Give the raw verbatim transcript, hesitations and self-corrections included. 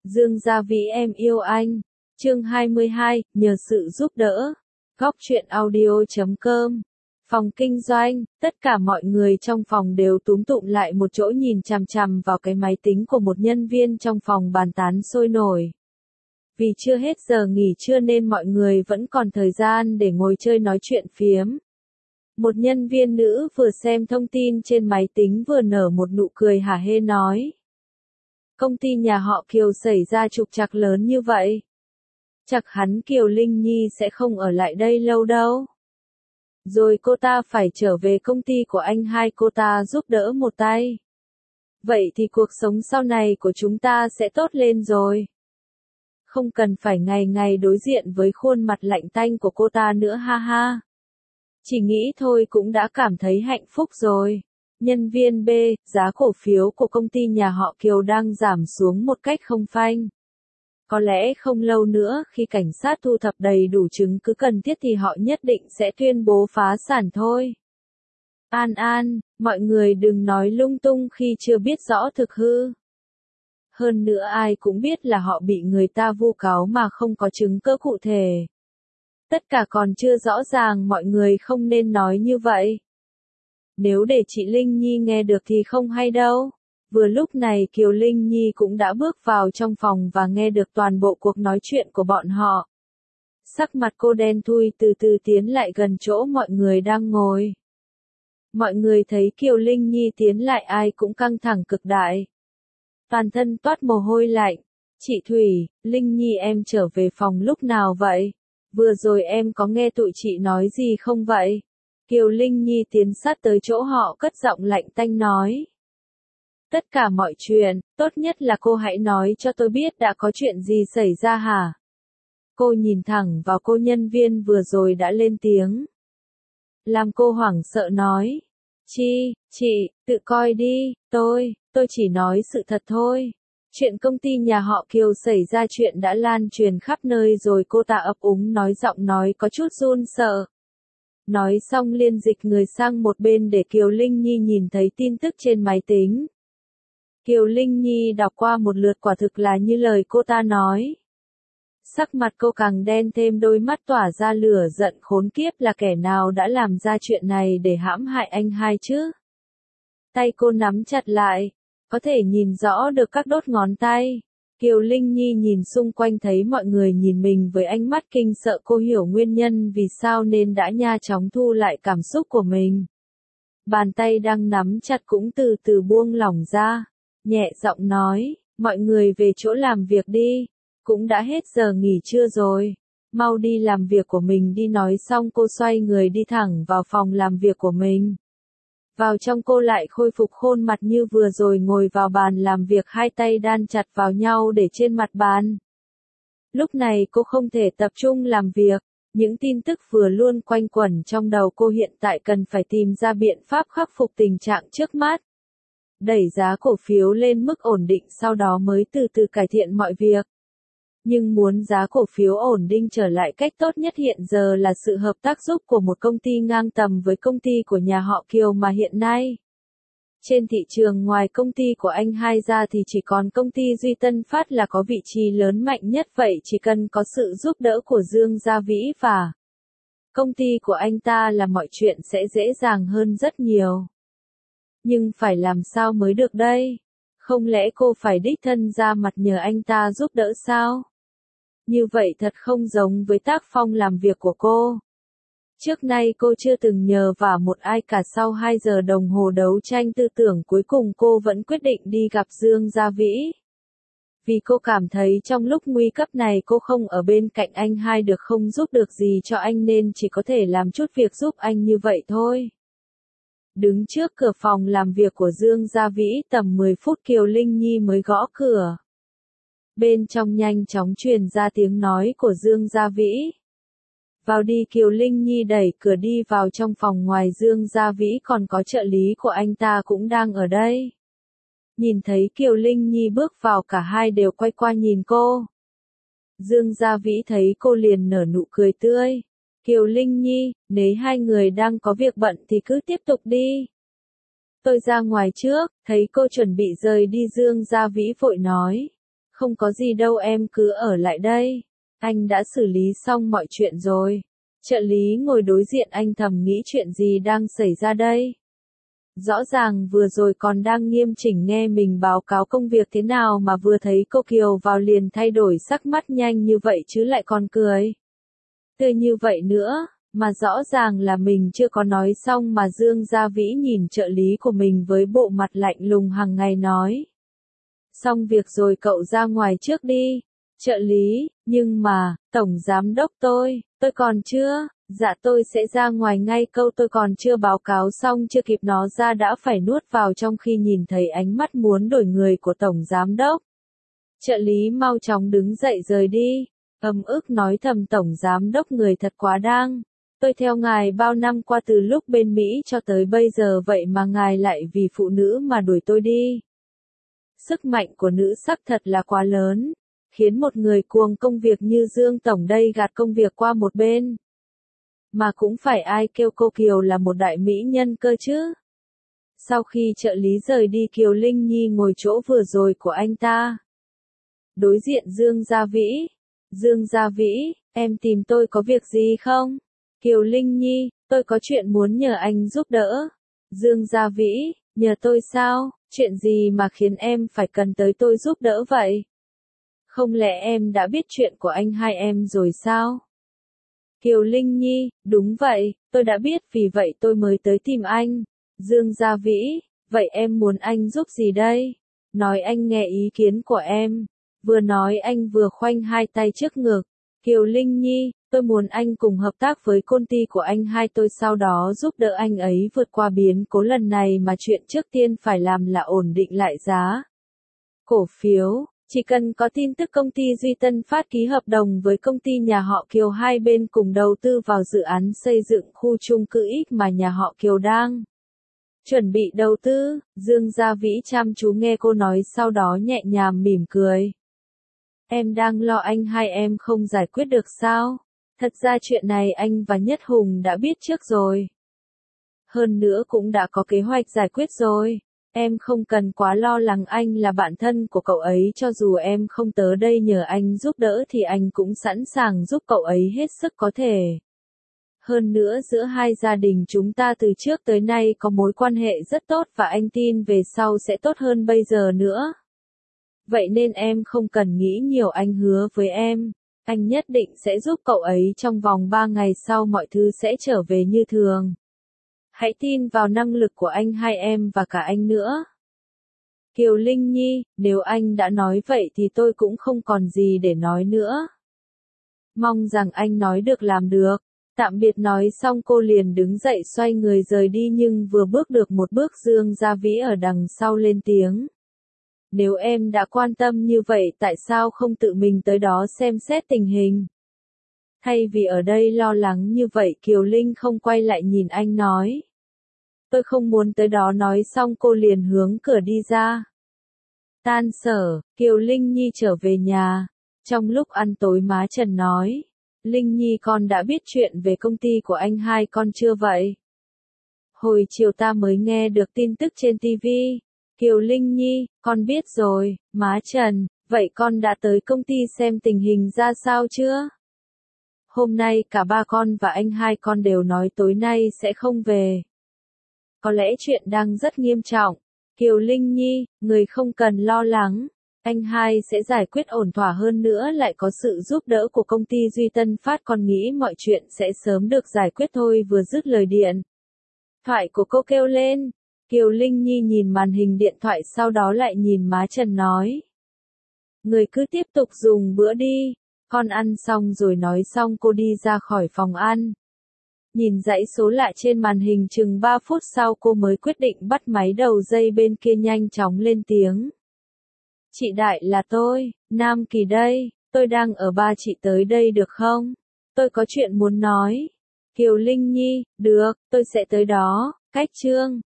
Dương Gia Vĩ em yêu anh. Chương hai mươi hai, nhờ sự giúp đỡ. Góc truyện audio chấm com. Phòng kinh doanh, tất cả mọi người trong phòng đều túm tụm lại một chỗ nhìn chằm chằm vào cái máy tính của một nhân viên trong phòng bàn tán sôi nổi. Vì chưa hết giờ nghỉ trưa nên mọi người vẫn còn thời gian để ngồi chơi nói chuyện phiếm. Một nhân viên nữ vừa xem thông tin trên máy tính vừa nở một nụ cười hả hê nói. Công ty nhà họ Kiều xảy ra trục trặc lớn như vậy. Chắc hẳn Kiều Linh Nhi sẽ không ở lại đây lâu đâu. Rồi cô ta phải trở về công ty của anh hai cô ta giúp đỡ một tay. Vậy thì cuộc sống sau này của chúng ta sẽ tốt lên rồi. Không cần phải ngày ngày đối diện với khuôn mặt lạnh tanh của cô ta nữa ha ha. Chỉ nghĩ thôi cũng đã cảm thấy hạnh phúc rồi. Nhân viên B, giá cổ phiếu của công ty nhà họ Kiều đang giảm xuống một cách không phanh. Có lẽ không lâu nữa khi cảnh sát thu thập đầy đủ chứng cứ cần thiết thì họ nhất định sẽ tuyên bố phá sản thôi. An An, mọi người đừng nói lung tung khi chưa biết rõ thực hư. Hơn nữa ai cũng biết là họ bị người ta vu cáo mà không có chứng cứ cụ thể. Tất cả còn chưa rõ ràng mọi người không nên nói như vậy. Nếu để chị Linh Nhi nghe được thì không hay đâu. Vừa lúc này Kiều Linh Nhi cũng đã bước vào trong phòng và nghe được toàn bộ cuộc nói chuyện của bọn họ. Sắc mặt cô đen thui từ từ tiến lại gần chỗ mọi người đang ngồi. Mọi người thấy Kiều Linh Nhi tiến lại ai cũng căng thẳng cực đại. Toàn thân toát mồ hôi lạnh. Chị Thủy, Linh Nhi em trở về phòng lúc nào vậy? Vừa rồi em có nghe tụi chị nói gì không vậy? Kiều Linh Nhi tiến sát tới chỗ họ cất giọng lạnh tanh nói. Tất cả mọi chuyện, tốt nhất là cô hãy nói cho tôi biết đã có chuyện gì xảy ra hả? Cô nhìn thẳng vào cô nhân viên vừa rồi đã lên tiếng. Làm cô hoảng sợ nói. Chi, chị, tự coi đi, tôi, tôi chỉ nói sự thật thôi. Chuyện công ty nhà họ Kiều xảy ra chuyện đã lan truyền khắp nơi rồi cô ta ấp úng nói giọng nói có chút run sợ. Nói xong liên dịch người sang một bên để Kiều Linh Nhi nhìn thấy tin tức trên máy tính. Kiều Linh Nhi đọc qua một lượt quả thực là như lời cô ta nói. Sắc mặt cô càng đen thêm đôi mắt tỏa ra lửa giận khốn kiếp là kẻ nào đã làm ra chuyện này để hãm hại anh hai chứ. Tay cô nắm chặt lại, có thể nhìn rõ được các đốt ngón tay. Kiều Linh Nhi nhìn xung quanh thấy mọi người nhìn mình với ánh mắt kinh sợ cô hiểu nguyên nhân vì sao nên đã nha chóng thu lại cảm xúc của mình. Bàn tay đang nắm chặt cũng từ từ buông lỏng ra. Nhẹ giọng nói, mọi người về chỗ làm việc đi, cũng đã hết giờ nghỉ trưa rồi, mau đi làm việc của mình đi nói xong cô xoay người đi thẳng vào phòng làm việc của mình. Vào trong cô lại khôi phục khuôn mặt như vừa rồi ngồi vào bàn làm việc hai tay đan chặt vào nhau để trên mặt bàn. Lúc này cô không thể tập trung làm việc, những tin tức vừa luôn quanh quẩn trong đầu cô hiện tại cần phải tìm ra biện pháp khắc phục tình trạng trước mắt. Đẩy giá cổ phiếu lên mức ổn định sau đó mới từ từ cải thiện mọi việc. Nhưng muốn giá cổ phiếu ổn định trở lại cách tốt nhất hiện giờ là sự hợp tác giúp của một công ty ngang tầm với công ty của nhà họ Kiều mà hiện nay. Trên thị trường ngoài công ty của anh hai ra thì chỉ còn công ty Duy Tân Phát là có vị trí lớn mạnh nhất vậy chỉ cần có sự giúp đỡ của Dương Gia Vĩ và công ty của anh ta là mọi chuyện sẽ dễ dàng hơn rất nhiều. Nhưng phải làm sao mới được đây? Không lẽ cô phải đích thân ra mặt nhờ anh ta giúp đỡ sao? Như vậy thật không giống với tác phong làm việc của cô. Trước nay cô chưa từng nhờ vả một ai cả sau hai giờ đồng hồ đấu tranh tư tưởng cuối cùng cô vẫn quyết định đi gặp Dương Gia Vĩ. Vì cô cảm thấy trong lúc nguy cấp này cô không ở bên cạnh anh hai được không giúp được gì cho anh nên chỉ có thể làm chút việc giúp anh như vậy thôi. Đứng trước cửa phòng làm việc của Dương Gia Vĩ tầm mười phút Kiều Linh Nhi mới gõ cửa. Bên trong nhanh chóng truyền ra tiếng nói của Dương Gia Vĩ. Vào đi Kiều Linh Nhi đẩy cửa đi vào trong phòng ngoài Dương Gia Vĩ còn có trợ lý của anh ta cũng đang ở đây. Nhìn thấy Kiều Linh Nhi bước vào cả hai đều quay qua nhìn cô. Dương Gia Vĩ thấy cô liền nở nụ cười tươi. Kiều Linh Nhi, nếu hai người đang có việc bận thì cứ tiếp tục đi. Tôi ra ngoài trước, thấy cô chuẩn bị rời đi Dương Gia Vĩ vội nói. Không có gì đâu em cứ ở lại đây. Anh đã xử lý xong mọi chuyện rồi. Trợ lý ngồi đối diện anh thầm nghĩ chuyện gì đang xảy ra đây. Rõ ràng vừa rồi còn đang nghiêm chỉnh nghe mình báo cáo công việc thế nào mà vừa thấy cô Kiều vào liền thay đổi sắc mắt nhanh như vậy chứ lại còn cười. Tươi như vậy nữa, mà rõ ràng là mình chưa có nói xong mà Dương Gia Vĩ nhìn trợ lý của mình với bộ mặt lạnh lùng hàng ngày nói. Xong việc rồi cậu ra ngoài trước đi. Trợ lý, nhưng mà, tổng giám đốc tôi, tôi còn chưa, dạ tôi sẽ ra ngoài ngay câu tôi còn chưa báo cáo xong chưa kịp nó ra đã phải nuốt vào trong khi nhìn thấy ánh mắt muốn đổi người của tổng giám đốc. Trợ lý mau chóng đứng dậy rời đi, ấm ức nói thầm tổng giám đốc người thật quá đáng. Tôi theo ngài bao năm qua từ lúc bên Mỹ cho tới bây giờ vậy mà ngài lại vì phụ nữ mà đuổi tôi đi. Sức mạnh của nữ sắc thật là quá lớn, khiến một người cuồng công việc như Dương Tổng đây gạt công việc qua một bên. Mà cũng phải ai kêu cô Kiều là một đại mỹ nhân cơ chứ. Sau khi trợ lý rời đi Kiều Linh Nhi ngồi chỗ vừa rồi của anh ta. Đối diện Dương Gia Vĩ. Dương Gia Vĩ, em tìm tôi có việc gì không? Kiều Linh Nhi, tôi có chuyện muốn nhờ anh giúp đỡ. Dương Gia Vĩ, nhờ tôi sao? Chuyện gì mà khiến em phải cần tới tôi giúp đỡ vậy? Không lẽ em đã biết chuyện của anh hai em rồi sao? Kiều Linh Nhi, đúng vậy, tôi đã biết vì vậy tôi mới tới tìm anh. Dương Gia Vĩ, vậy em muốn anh giúp gì đây? Nói anh nghe ý kiến của em. Vừa nói anh vừa khoanh hai tay trước ngực. Kiều Linh Nhi, tôi muốn anh cùng hợp tác với công ty của anh hai tôi sau đó giúp đỡ anh ấy vượt qua biến cố lần này mà chuyện trước tiên phải làm là ổn định lại giá cổ phiếu. Chỉ cần có tin tức công ty Duy Tân Phát ký hợp đồng với công ty nhà họ Kiều hai bên cùng đầu tư vào dự án xây dựng khu chung cư X mà nhà họ Kiều đang chuẩn bị đầu tư. Dương Gia Vĩ chăm chú nghe cô nói sau đó nhẹ nhàng mỉm cười. Em đang lo anh hai em không giải quyết được sao? Thật ra chuyện này anh và Nhất Hùng đã biết trước rồi. Hơn nữa cũng đã có kế hoạch giải quyết rồi. Em không cần quá lo lắng anh là bạn thân của cậu ấy cho dù em không tới đây nhờ anh giúp đỡ thì anh cũng sẵn sàng giúp cậu ấy hết sức có thể. Hơn nữa giữa hai gia đình chúng ta từ trước tới nay có mối quan hệ rất tốt và anh tin về sau sẽ tốt hơn bây giờ nữa. Vậy nên em không cần nghĩ nhiều anh hứa với em. Anh nhất định sẽ giúp cậu ấy trong vòng ba ngày sau mọi thứ sẽ trở về như thường. Hãy tin vào năng lực của anh hai em và cả anh nữa. Kiều Linh Nhi, nếu anh đã nói vậy thì tôi cũng không còn gì để nói nữa. Mong rằng anh nói được làm được. Tạm biệt nói xong cô liền đứng dậy xoay người rời đi nhưng vừa bước được một bước Dương Gia Vĩ ở đằng sau lên tiếng. Nếu em đã quan tâm như vậy tại sao không tự mình tới đó xem xét tình hình? Thay vì ở đây lo lắng như vậy Kiều Linh không quay lại nhìn anh nói. Tôi không muốn tới đó nói xong cô liền hướng cửa đi ra. Tan sở, Kiều Linh Nhi trở về nhà. Trong lúc ăn tối má Trần nói. Linh Nhi con đã biết chuyện về công ty của anh hai con chưa vậy? Hồi chiều ta mới nghe được tin tức trên ti vi. Kiều Linh Nhi, con biết rồi, má Trần, vậy con đã tới công ty xem tình hình ra sao chưa? Hôm nay cả ba con và anh hai con đều nói tối nay sẽ không về. Có lẽ chuyện đang rất nghiêm trọng. Kiều Linh Nhi, người không cần lo lắng. Anh hai sẽ giải quyết ổn thỏa hơn nữa lại có sự giúp đỡ của công ty Duy Tân Phát con nghĩ mọi chuyện sẽ sớm được giải quyết thôi vừa dứt lời điện. Thoại của cô kêu lên. Kiều Linh Nhi nhìn màn hình điện thoại sau đó lại nhìn má Trần nói. Người cứ tiếp tục dùng bữa đi. Con ăn xong rồi nói xong cô đi ra khỏi phòng ăn. Nhìn dãy số lạ trên màn hình chừng ba phút sau cô mới quyết định bắt máy đầu dây bên kia nhanh chóng lên tiếng. Chị Đại là tôi, Nam Kỳ đây, tôi đang ở ba chị tới đây được không? Tôi có chuyện muốn nói. Kiều Linh Nhi, được, tôi sẽ tới đó, cách Trương.